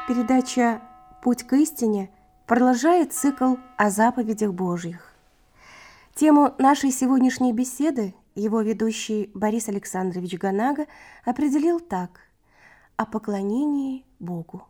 Передача «Путь к истине» продолжает цикл о заповедях Божьих. Тему нашей сегодняшней беседы его ведущий Борис Александрович Ганага определил так: «О поклонении Богу».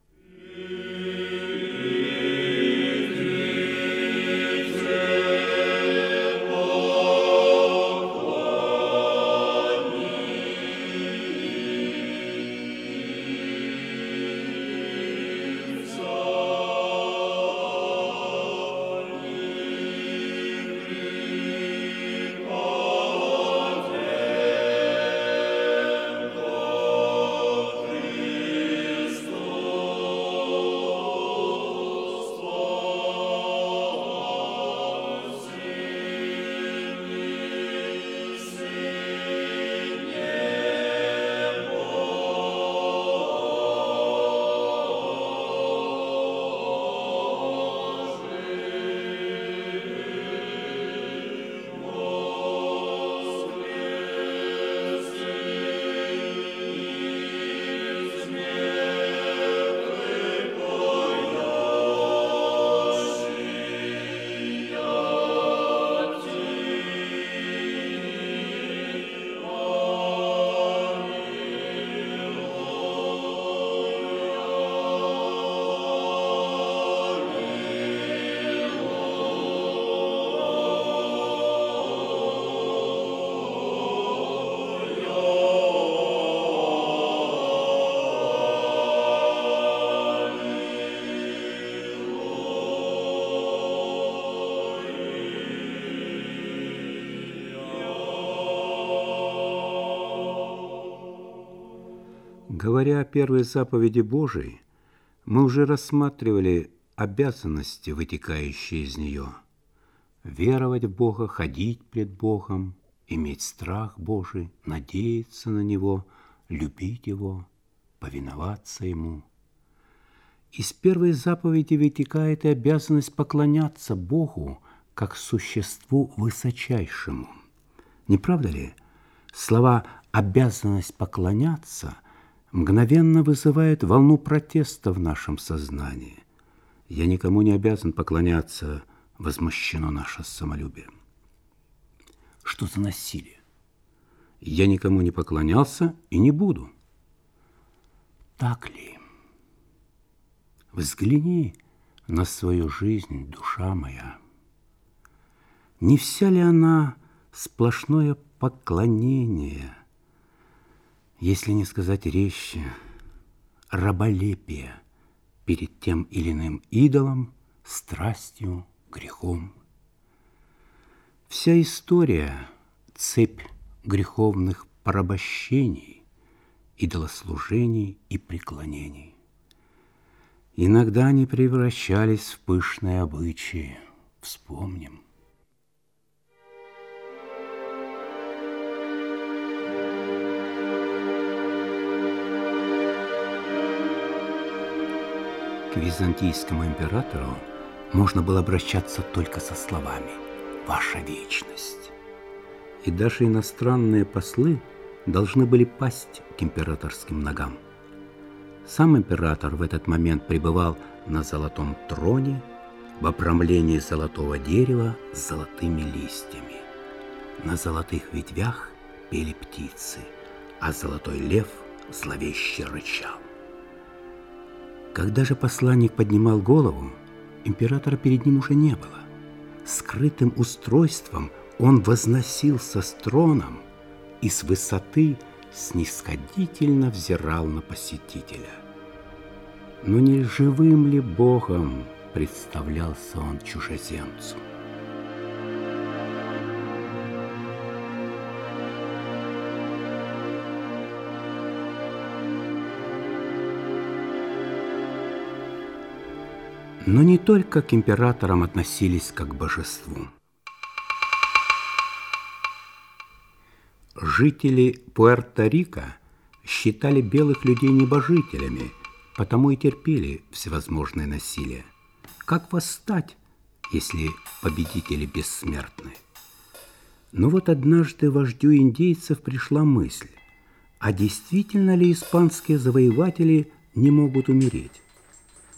Говоря о первой заповеди Божией, мы уже рассматривали обязанности, вытекающие из нее. Веровать в Бога, ходить пред Богом, иметь страх Божий, надеяться на Него, любить Его, повиноваться Ему. Из первой заповеди вытекает и обязанность поклоняться Богу как существу высочайшему. Не правда ли? Слова «обязанность поклоняться» мгновенно вызывает волну протеста в нашем сознании. «Я никому не обязан поклоняться», — возмущено наше самолюбие. Что за насилие? Я никому не поклонялся и не буду. Так ли? Взгляни на свою жизнь, душа моя. Не вся ли она сплошное поклонение, если не сказать резче, раболепие перед тем или иным идолом, страстью, грехом? Вся история – цепь греховных порабощений, идолослужений и преклонений. Иногда они превращались в пышные обычаи. Вспомним. К византийскому императору можно было обращаться только со словами «Ваша вечность». И даже иностранные послы должны были пасть к императорским ногам. Сам император в этот момент пребывал на золотом троне в обрамлении золотого дерева с золотыми листьями. На золотых ветвях пели птицы, а золотой лев зловеще рычал. Когда же посланник поднимал голову, императора перед ним уже не было. Скрытым устройством он возносился с троном и с высоты снисходительно взирал на посетителя. Но не живым ли Богом представлялся он чужеземцу? Но не только к императорам относились как к божеству. Жители Пуэрто-Рико считали белых людей небожителями, потому и терпели всевозможное насилие. Как восстать, если победители бессмертны? Но вот однажды вождю индейцев пришла мысль, а действительно ли испанские завоеватели не могут умереть?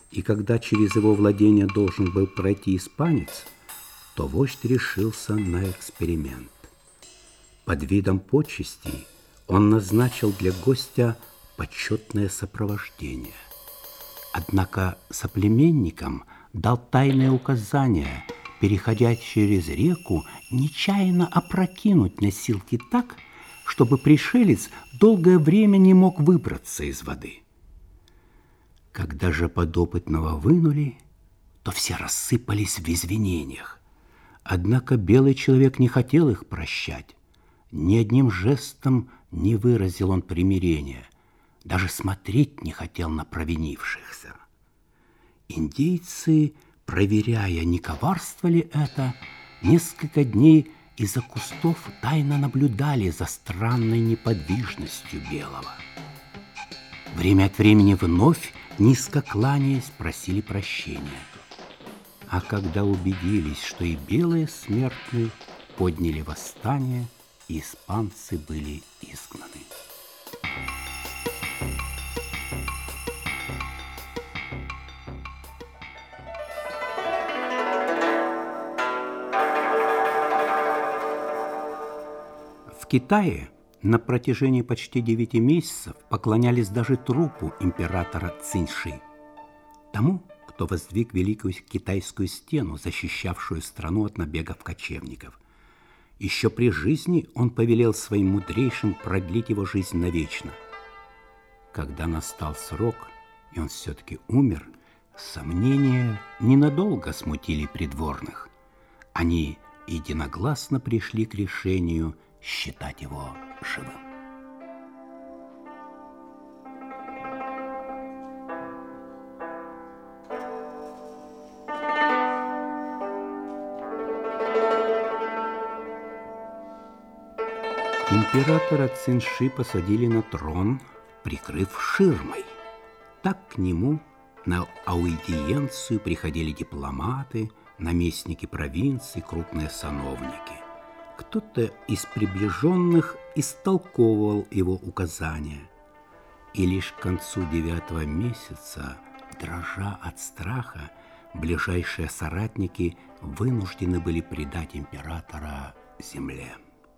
И когда через его владение должен был пройти испанец, то вождь решился на эксперимент. Под видом почестей он назначил для гостя почетное сопровождение. Однако соплеменникам дал тайное указание, переходя через реку, нечаянно опрокинуть носилки так, чтобы пришелец долгое время не мог выбраться из воды. Когда же подопытного вынули, то все рассыпались в извинениях. Однако белый человек не хотел их прощать. Ни одним жестом не выразил он примирения, даже смотреть не хотел на провинившихся. Индейцы, проверяя, не коварство ли это, несколько дней из-за кустов тайно наблюдали за странной неподвижностью белого. Время от времени вновь, низко кланяясь, просили прощения. А когда убедились, что и белые смертные, подняли восстание, и испанцы были изгнаны. В Китае на протяжении почти 9 месяцев поклонялись даже трупу императора Циньши, тому, кто воздвиг Великую Китайскую стену, защищавшую страну от набегов кочевников. Еще при жизни он повелел своим мудрейшим продлить его жизнь навечно. Когда настал срок, и он все-таки умер, сомнения ненадолго смутили придворных. Они единогласно пришли к решению считать его живым. Императора Циньши посадили на трон, прикрыв ширмой. Так к нему на аудиенцию приходили дипломаты, наместники провинций, крупные сановники. Кто-то из приближенных истолковывал его указания. И лишь к концу 9-го месяца, дрожа от страха, ближайшие соратники вынуждены были предать императора земле.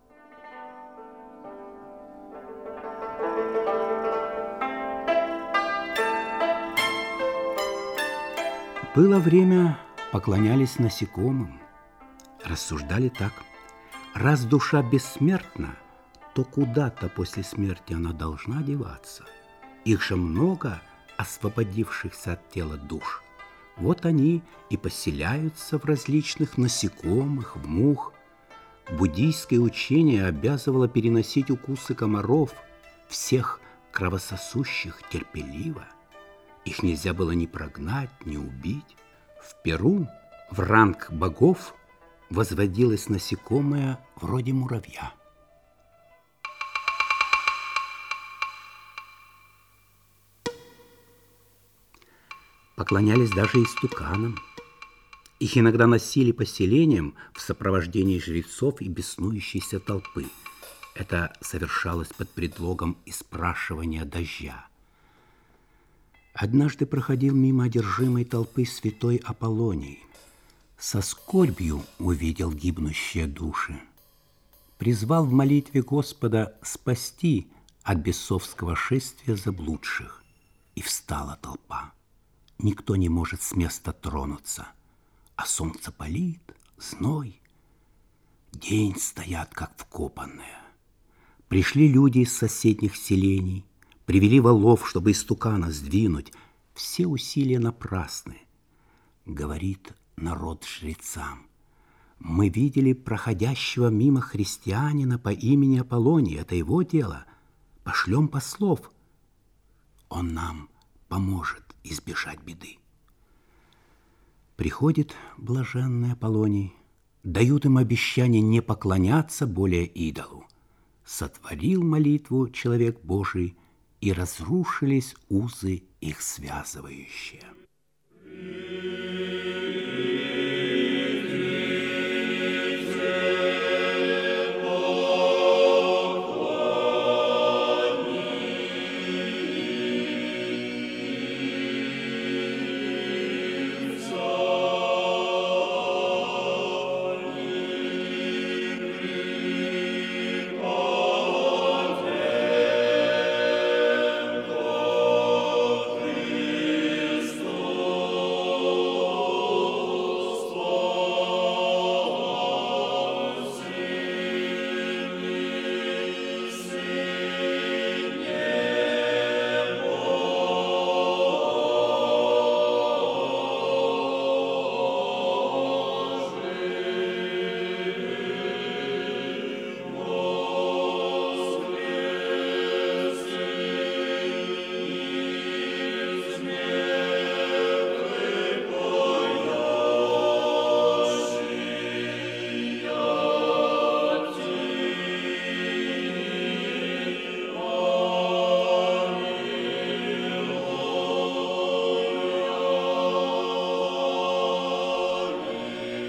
Было время, поклонялись насекомым, рассуждали так: раз душа бессмертна, то куда-то после смерти она должна деваться. Их же много, освободившихся от тела душ. Вот они и поселяются в различных насекомых, в мух. Буддийское учение обязывало переносить укусы комаров, всех кровососущих, терпеливо. Их нельзя было ни прогнать, ни убить. В Перу в ранг богов возводилось насекомое вроде муравья. Поклонялись даже истуканам. Их иногда носили по селениям в сопровождении жрецов и беснующейся толпы. Это совершалось под предлогом испрашивания дождя. Однажды проходил мимо одержимой толпы святой Аполлоний. Со скорбью увидел гибнущие души. Призвал в молитве Господа спасти от бесовского шествия заблудших. И встала толпа. Никто не может с места тронуться. А солнце палит, зной. День стоят, как вкопанные. Пришли люди из соседних селений, привели волов, чтобы истукана сдвинуть. Все усилия напрасны. Говорит народ жрецам: мы видели проходящего мимо христианина по имени Аполлоний. Это его дело. Пошлем послов. Он нам поможет избежать беды. Приходит блаженный Аполлоний, дают им обещание не поклоняться более идолу. Сотворил молитву человек Божий, и разрушились узы их связывающие.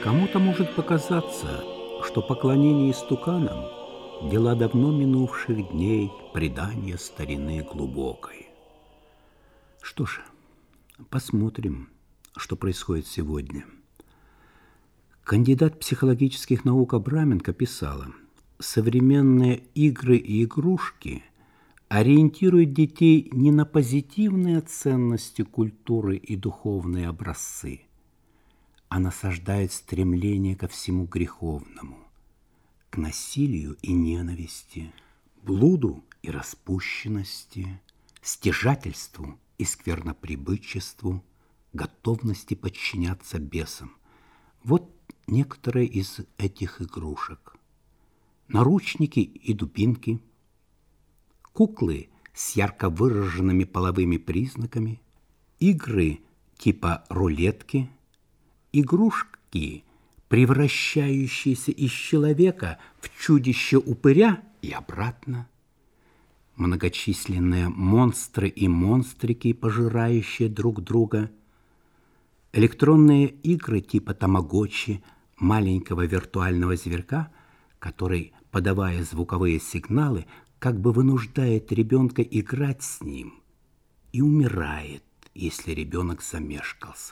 Кому-то может показаться, что поклонение истуканам – дела давно минувших дней, предания старины глубокой. Что ж, посмотрим, что происходит сегодня. Кандидат психологических наук Абраменко писала: современные игры и игрушки ориентируют детей не на позитивные ценности культуры и духовные образцы, а насаждают стремление ко всему греховному, к насилию и ненависти, блуду и распущенности, стяжательству и сквернопребычеству, готовности подчиняться бесам. Вот некоторые из этих игрушек. Наручники и дубинки, куклы с ярко выраженными половыми признаками, игры типа рулетки, игрушки, превращающиеся из человека в чудище-упыря и обратно, многочисленные монстры и монстрики, пожирающие друг друга, электронные игры типа тамагочи, маленького виртуального зверька, который, подавая звуковые сигналы, как бы вынуждает ребенка играть с ним и умирает, если ребенок замешкался.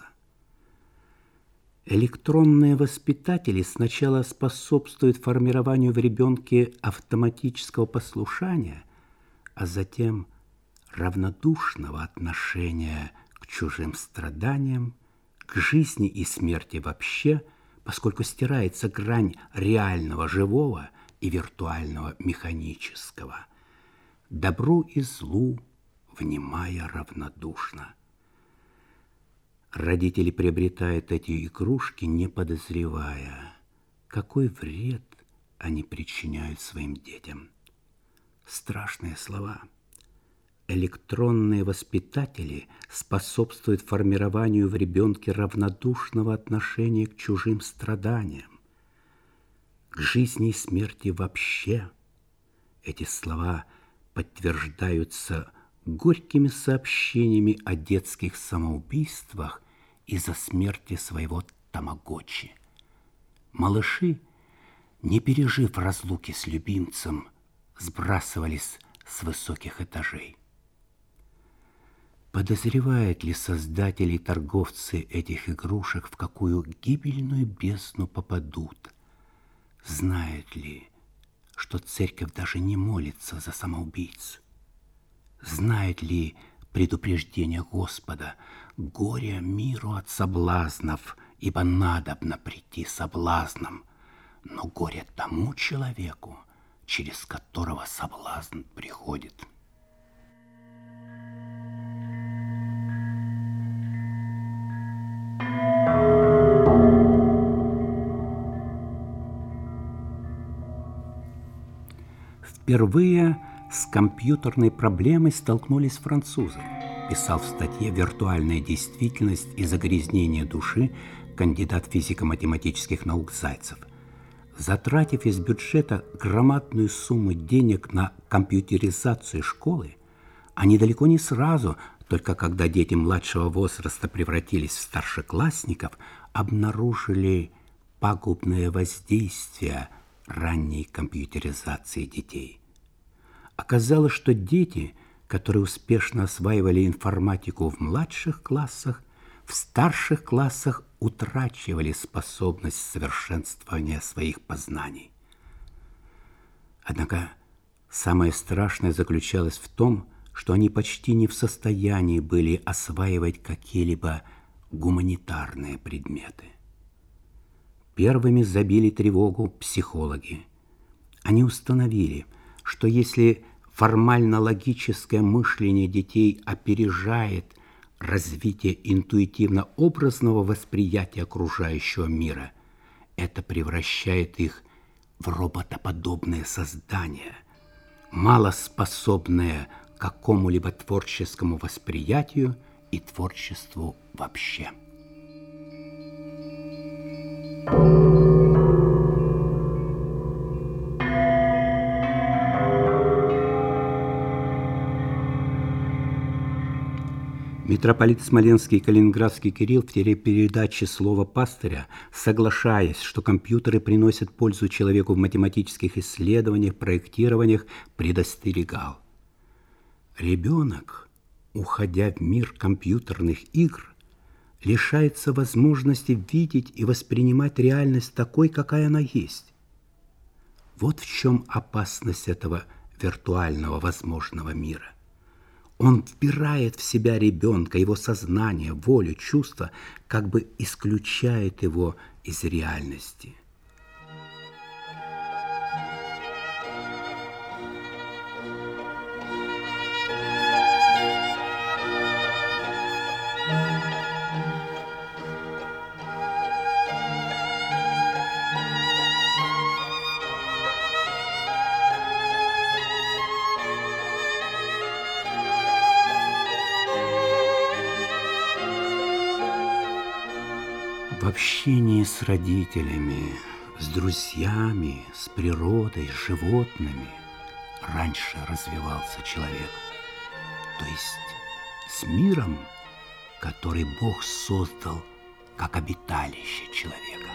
Электронные воспитатели сначала способствуют формированию в ребенке автоматического послушания, а затем равнодушного отношения к чужим страданиям, к жизни и смерти вообще, поскольку стирается грань реального живого и виртуального механического, добру и злу внимая равнодушно. Родители приобретают эти игрушки, не подозревая, какой вред они причиняют своим детям. Страшные слова. Электронные воспитатели способствуют формированию в ребенке равнодушного отношения к чужим страданиям, к жизни и смерти вообще. Эти слова подтверждаются горькими сообщениями о детских самоубийствах из-за смерти своего тамагочи. Малыши, не пережив разлуки с любимцем, сбрасывались с высоких этажей. Подозревают ли создатели и торговцы этих игрушек, в какую гибельную бездну попадут? Знают ли, что церковь даже не молится за самоубийц? Знают ли предупреждение Господа: горе миру от соблазнов, ибо надобно прийти соблазном, но горе тому человеку, через которого соблазн приходит. Впервые с компьютерной проблемой столкнулись французы, писал в статье «Виртуальная действительность и загрязнение души» кандидат физико-математических наук Зайцев. Затратив из бюджета громадную сумму денег на компьютеризацию школы, они далеко не сразу, только когда дети младшего возраста превратились в старшеклассников, обнаружили пагубное воздействие ранней компьютеризации детей. Оказалось, что дети, которые успешно осваивали информатику в младших классах, в старших классах утрачивали способность совершенствования своих познаний. Однако самое страшное заключалось в том, что они почти не в состоянии были осваивать какие-либо гуманитарные предметы. Первыми забили тревогу психологи. Они установили, что если формально-логическое мышление детей опережает развитие интуитивно-образного восприятия окружающего мира, это превращает их в роботоподобные создания, малоспособные к какому-либо творческому восприятию и творчеству вообще. Митрополит Смоленский и Калининградский Кирилл в телепередаче «Слово пастыря», соглашаясь, что компьютеры приносят пользу человеку в математических исследованиях, проектированиях, предостерегал. Ребенок, уходя в мир компьютерных игр, лишается возможности видеть и воспринимать реальность такой, какая она есть. Вот в чем опасность этого виртуального возможного мира. Он вбирает в себя ребенка, его сознание, волю, чувства, как бы исключает его из реальности. В общении с родителями, с друзьями, с природой, с животными раньше развивался человек, то есть с миром, который Бог создал как обиталище человека.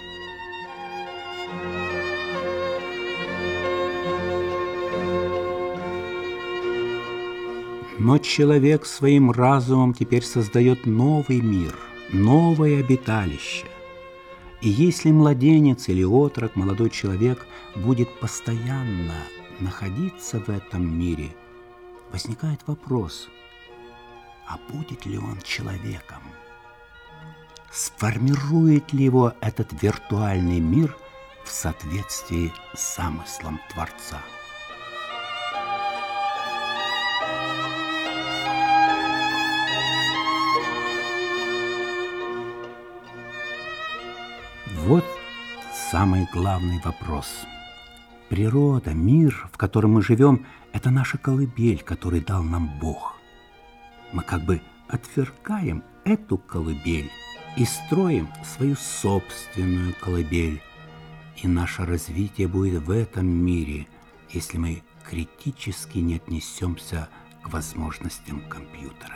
Но человек своим разумом теперь создает новый мир, новое обиталище. И если младенец или отрок, молодой человек будет постоянно находиться в этом мире, возникает вопрос, а будет ли он человеком? Сформирует ли его этот виртуальный мир в соответствии с замыслом Творца? Вот самый главный вопрос. Природа, мир, в котором мы живем, это наша колыбель, которую дал нам Бог. Мы как бы отвергаем эту колыбель и строим свою собственную колыбель. И наше развитие будет в этом мире, если мы критически не отнесемся к возможностям компьютера.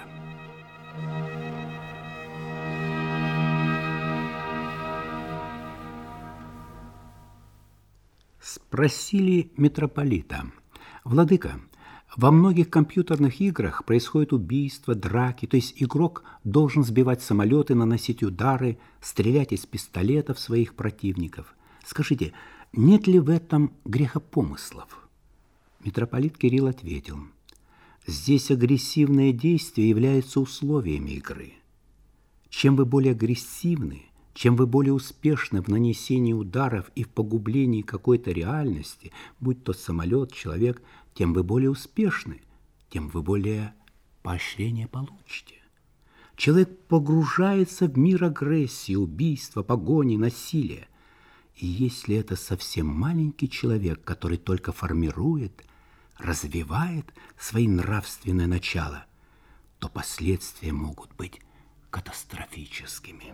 Спросили митрополита: «Владыка, во многих компьютерных играх происходят убийства, драки, то есть игрок должен сбивать самолеты, наносить удары, стрелять из пистолетов своих противников. Скажите, нет ли в этом грехопомыслов?» Митрополит Кирилл ответил: «Здесь агрессивные действия являются условиями игры. Чем вы более агрессивны, чем вы более успешны в нанесении ударов и в погублении какой-то реальности, будь то самолет, человек, тем вы более успешны, тем вы более поощрение получите. Человек погружается в мир агрессии, убийства, погони, насилия. И если это совсем маленький человек, который только формирует, развивает свои нравственные начала, то последствия могут быть катастрофическими».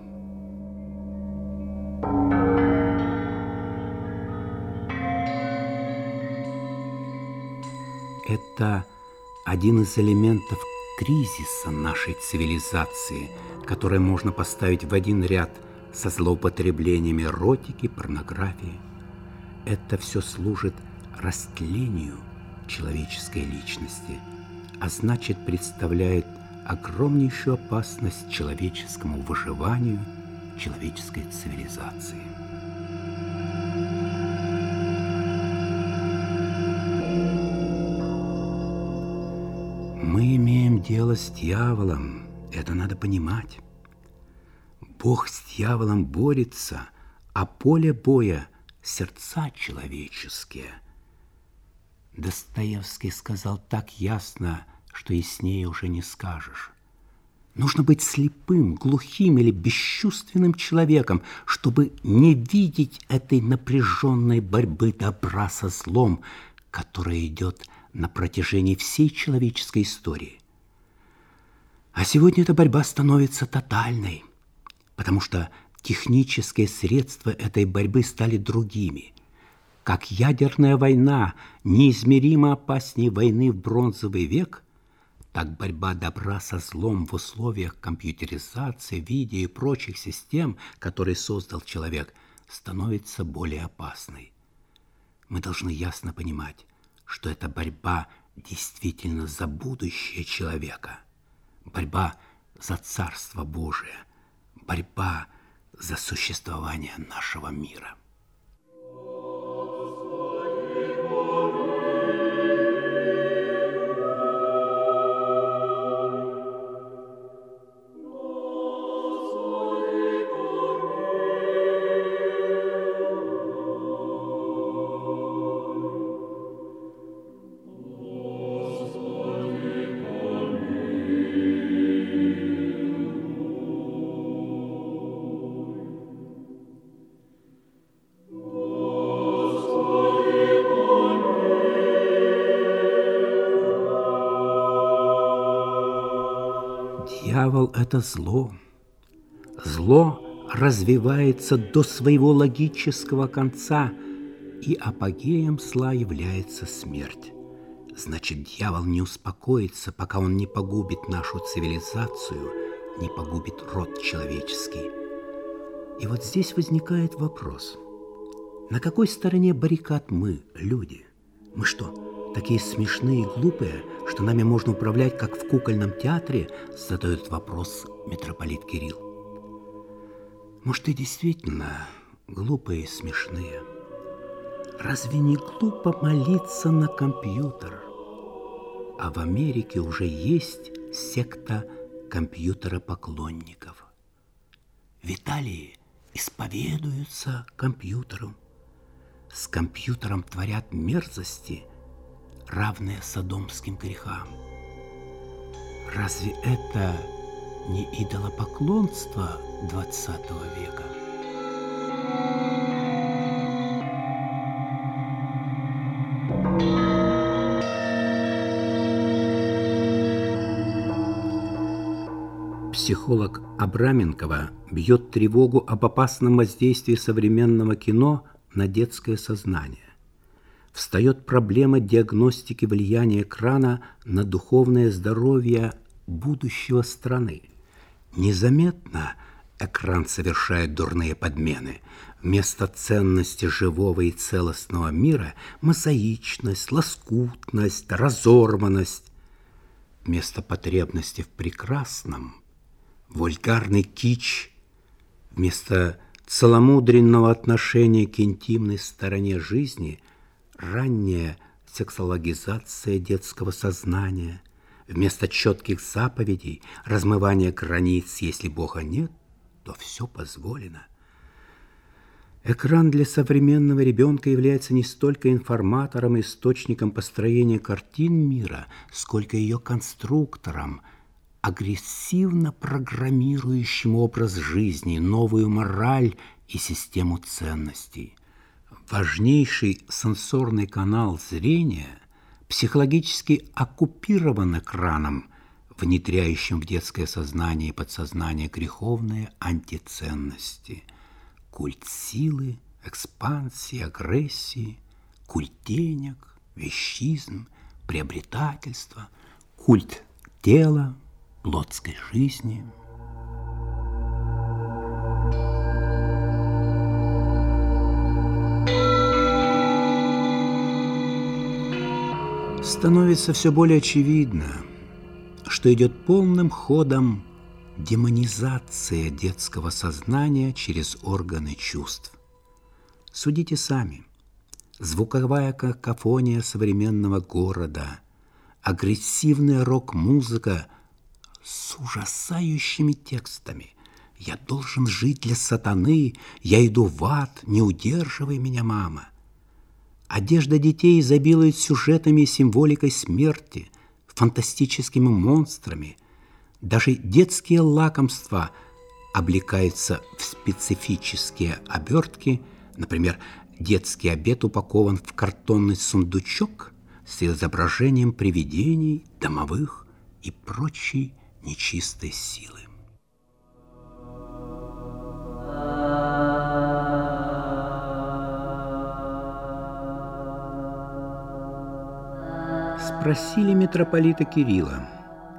Это один из элементов кризиса нашей цивилизации, который можно поставить в один ряд со злоупотреблениями эротики, порнографии. Это все служит растлению человеческой личности, а значит, представляет огромнейшую опасность человеческому выживанию, человеческой цивилизации. Мы имеем дело с дьяволом, это надо понимать. Бог с дьяволом борется, а поле боя – сердца человеческие. Достоевский сказал так ясно, что яснее уже не скажешь. Нужно быть слепым, глухим или бесчувственным человеком, чтобы не видеть этой напряженной борьбы добра со злом, которая идет на протяжении всей человеческой истории. А сегодня эта борьба становится тотальной, потому что технические средства этой борьбы стали другими. Как ядерная война неизмеримо опаснее войны в бронзовый век, Так борьба добра со злом в условиях компьютеризации, видео и прочих систем, которые создал человек, становится более опасной. Мы должны ясно понимать, что это борьба действительно за будущее человека, борьба за Царство Божие, борьба за существование нашего мира. Дьявол – это зло. Зло развивается до своего логического конца, и апогеем зла является смерть. Значит, дьявол не успокоится, пока он не погубит нашу цивилизацию, не погубит род человеческий. И вот здесь возникает вопрос. На какой стороне баррикад мы, люди? Мы что, такие смешные и глупые, что нами можно управлять, как в кукольном театре, задает вопрос митрополит Кирилл. Может, и действительно глупые и смешные. Разве не глупо молиться на компьютер? А в Америке уже есть секта компьютеропоклонников. В Италии исповедуются компьютеру. С компьютером творят мерзости, равные содомским грехам. Разве это не идолопоклонство XX века? Психолог Абраменкова бьет тревогу об опасном воздействии современного кино на детское сознание. Встает проблема диагностики влияния экрана на духовное здоровье будущего страны. Незаметно экран совершает дурные подмены. Вместо ценности живого и целостного мира – мозаичность, лоскутность, разорванность. Вместо потребности в прекрасном – вульгарный кич. Вместо целомудренного отношения к интимной стороне жизни – ранняя сексологизация детского сознания. Вместо четких заповедей – размывание границ. Если Бога нет, то все позволено. Экран для современного ребенка является не столько информатором и источником построения картин мира, сколько ее конструктором, агрессивно программирующим образ жизни, новую мораль и систему ценностей. Важнейший сенсорный канал зрения психологически оккупирован экраном, внедряющим в детское сознание и подсознание греховные антиценности. Культ силы, экспансии, агрессии, культ денег, вещизм, приобретательство, культ тела, плотской жизни. Становится все более очевидно, что идет полным ходом демонизация детского сознания через органы чувств. Судите сами. Звуковая какофония современного города, агрессивная рок-музыка с ужасающими текстами. «Я должен жить для сатаны, я иду в ад, не удерживай меня, мама». Одежда детей изобилует сюжетами и символикой смерти, фантастическими монстрами. Даже детские лакомства облекаются в специфические обертки. Например, детский обед упакован в картонный сундучок с изображением привидений, домовых и прочей нечистой силы. Спросили митрополита Кирилла: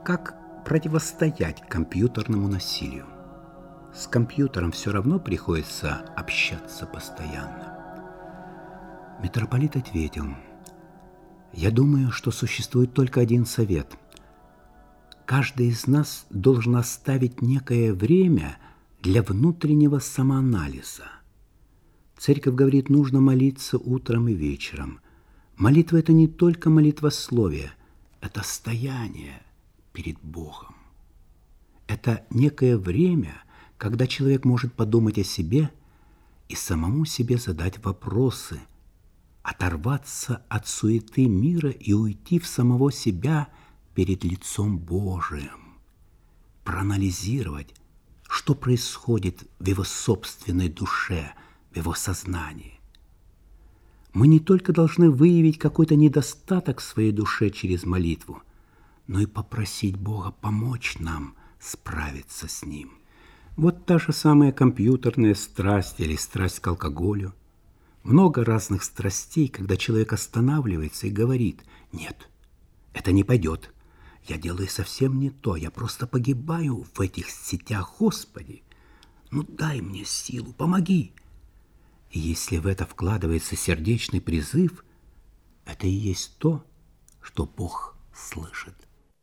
как противостоять компьютерному насилию? С компьютером все равно приходится общаться постоянно. Митрополит ответил: «Я думаю, что существует только один совет. Каждый из нас должен оставить некое время для внутреннего самоанализа. Церковь говорит, нужно молиться утром и вечером. Молитва – это не только молитвословие, это стояние перед Богом. Это некое время, когда человек может подумать о себе и самому себе задать вопросы, оторваться от суеты мира и уйти в самого себя перед лицом Божиим, проанализировать, что происходит в его собственной душе, в его сознании. Мы не только должны выявить какой-то недостаток в своей душе через молитву, но и попросить Бога помочь нам справиться с ним. Вот та же самая компьютерная страсть или страсть к алкоголю. Много разных страстей, когда человек останавливается и говорит: «Нет, это не пойдет. Я делаю совсем не то. Я просто погибаю в этих сетях. Господи, ну дай мне силу, помоги». И если в это вкладывается сердечный призыв, это и есть то, что Бог слышит.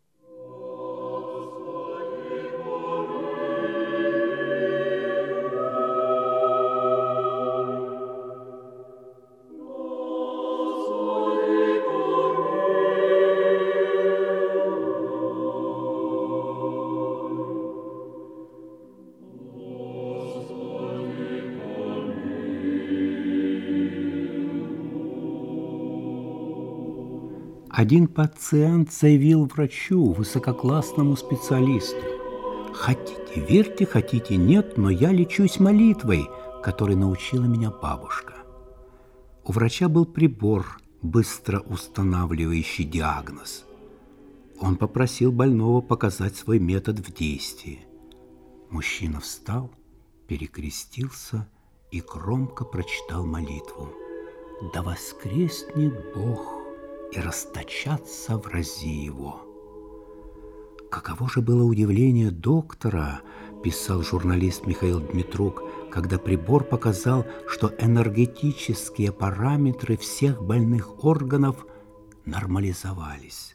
Один пациент заявил врачу, высококлассному специалисту: «Хотите, верьте, хотите, нет, но я лечусь молитвой, которой научила меня бабушка». У врача был прибор, быстро устанавливающий диагноз. Он попросил больного показать свой метод в действии. Мужчина встал, перекрестился и громко прочитал молитву: «Да воскреснет Бог и расточаться в рази его». Каково же было удивление доктора, писал журналист Михаил Дмитрук, когда прибор показал, что энергетические параметры всех больных органов нормализовались.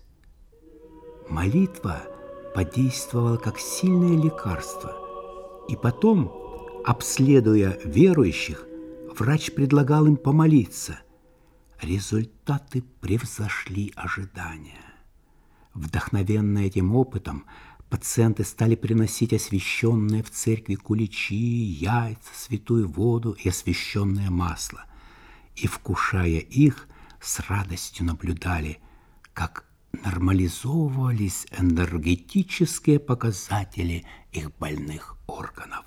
Молитва подействовала как сильное лекарство, и потом, обследуя верующих, врач предлагал им помолиться. Результаты превзошли ожидания. Вдохновенные этим опытом, пациенты стали приносить освященные в церкви куличи, яйца, святую воду и освященное масло, и, вкушая их, с радостью наблюдали, как нормализовывались энергетические показатели их больных органов.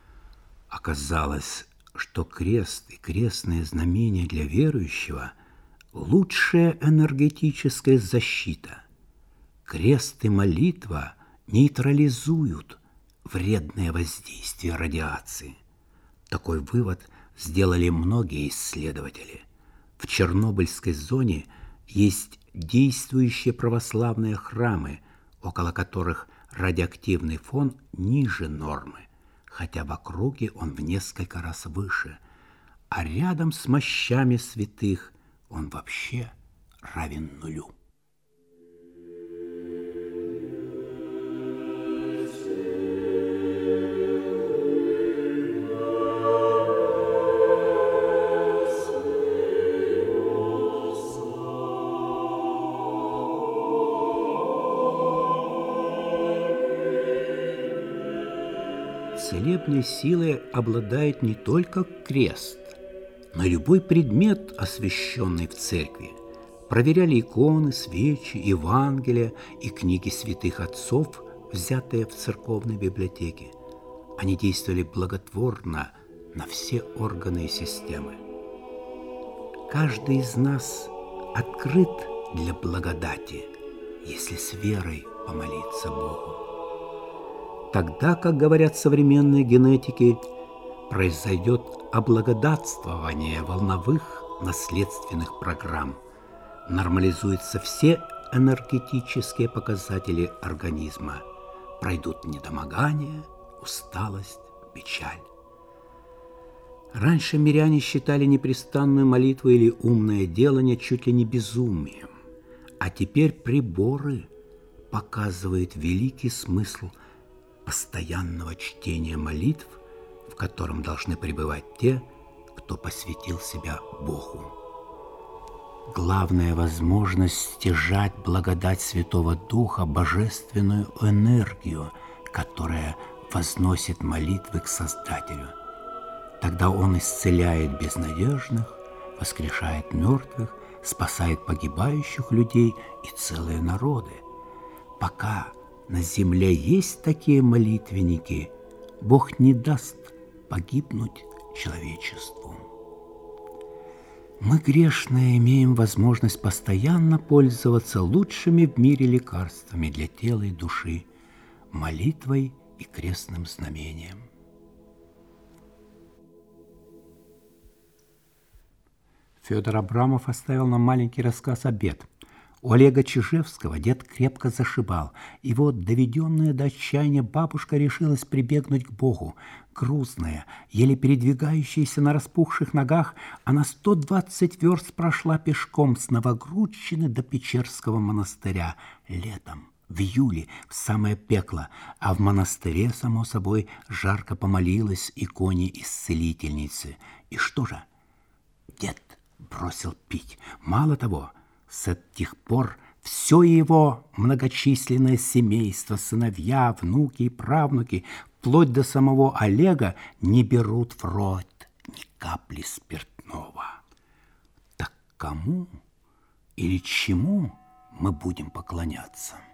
Оказалось, что крест и крестное знамение для верующего – лучшая энергетическая защита. Крест и молитва нейтрализуют вредное воздействие радиации. Такой вывод сделали многие исследователи. В Чернобыльской зоне есть действующие православные храмы, около которых радиоактивный фон ниже нормы, хотя в округе он в несколько раз выше, а рядом с мощами святых он вообще равен нулю. Целебной силой обладает не только крест, но и любой предмет, освященный в церкви. Проверяли иконы, свечи, Евангелия и книги святых отцов, взятые в церковной библиотеке. Они действовали благотворно на все органы и системы. Каждый из нас открыт для благодати, если с верой помолиться Богу. Тогда, как говорят современные генетики, произойдет облагодатствование волновых наследственных программ, нормализуются все энергетические показатели организма. Пройдут недомогание, усталость, печаль. Раньше миряне считали непрестанную молитву или умное делание чуть ли не безумием, а теперь приборы показывают великий смысл постоянного чтения молитв, в котором должны пребывать те, кто посвятил себя Богу. Главная возможность стяжать благодать Святого Духа, божественную энергию, которая возносит молитвы к Создателю. Тогда Он исцеляет безнадежных, воскрешает мертвых, спасает погибающих людей и целые народы. Пока на земле есть такие молитвенники, Бог не даст погибнуть человечеству. Мы, грешные, имеем возможность постоянно пользоваться лучшими в мире лекарствами для тела и души, молитвой и крестным знамением. Федор Абрамов оставил нам маленький рассказ «Обед». У Олега Чижевского дед крепко зашибал, и вот, доведенная до отчаяния, бабушка решилась прибегнуть к Богу. Грузная, еле передвигающаяся на распухших ногах, она 120 верст прошла пешком с Новогрудщины до Печерского монастыря летом, в июле, в самое пекло, а в монастыре, само собой, жарко помолилась иконе-исцелительнице. И что же? Дед бросил пить. Мало того, с тех пор все его многочисленное семейство, сыновья, внуки и правнуки, вплоть до самого Олега, не берут в рот ни капли спиртного. Так кому или чему мы будем поклоняться?